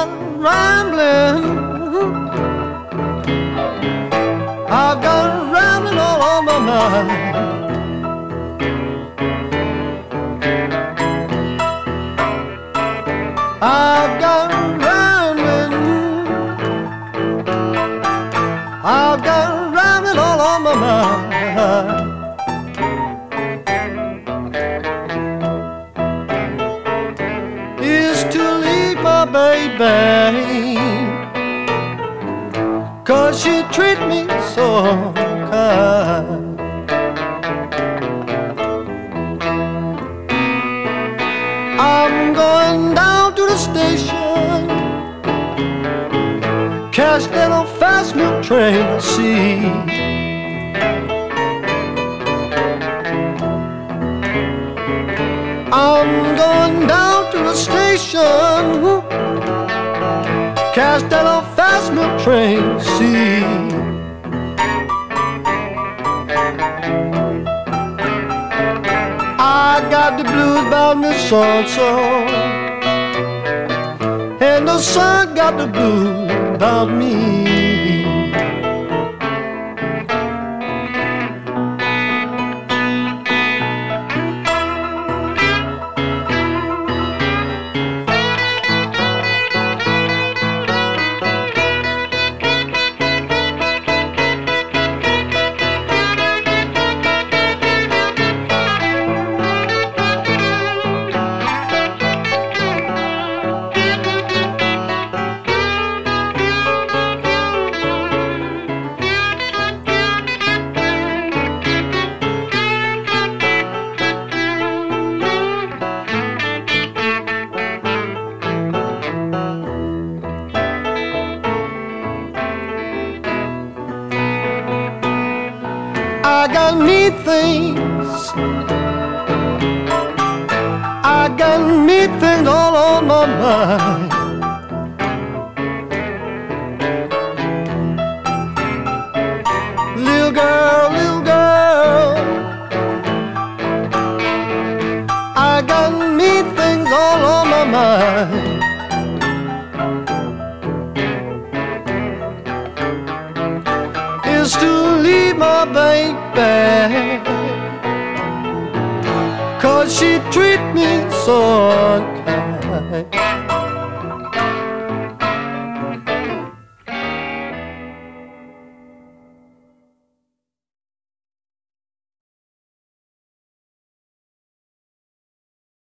got rambling. I've got rambling all on my mind. I've got rambling. I've got rambling all on my mind. Is to leave my baby, 'cause she treat me so kind. I'm going down to the station, catch that old fast milk train I see. I'm going down to the station, catch that old fast milk train I see. I got the blues about me so-and-so, and the sun got the blues about me. I got neat things, I got neat things all on my mind. Little girl, I got neat things all on my mind. Is to leave my baby, 'cause she treat me so unkind.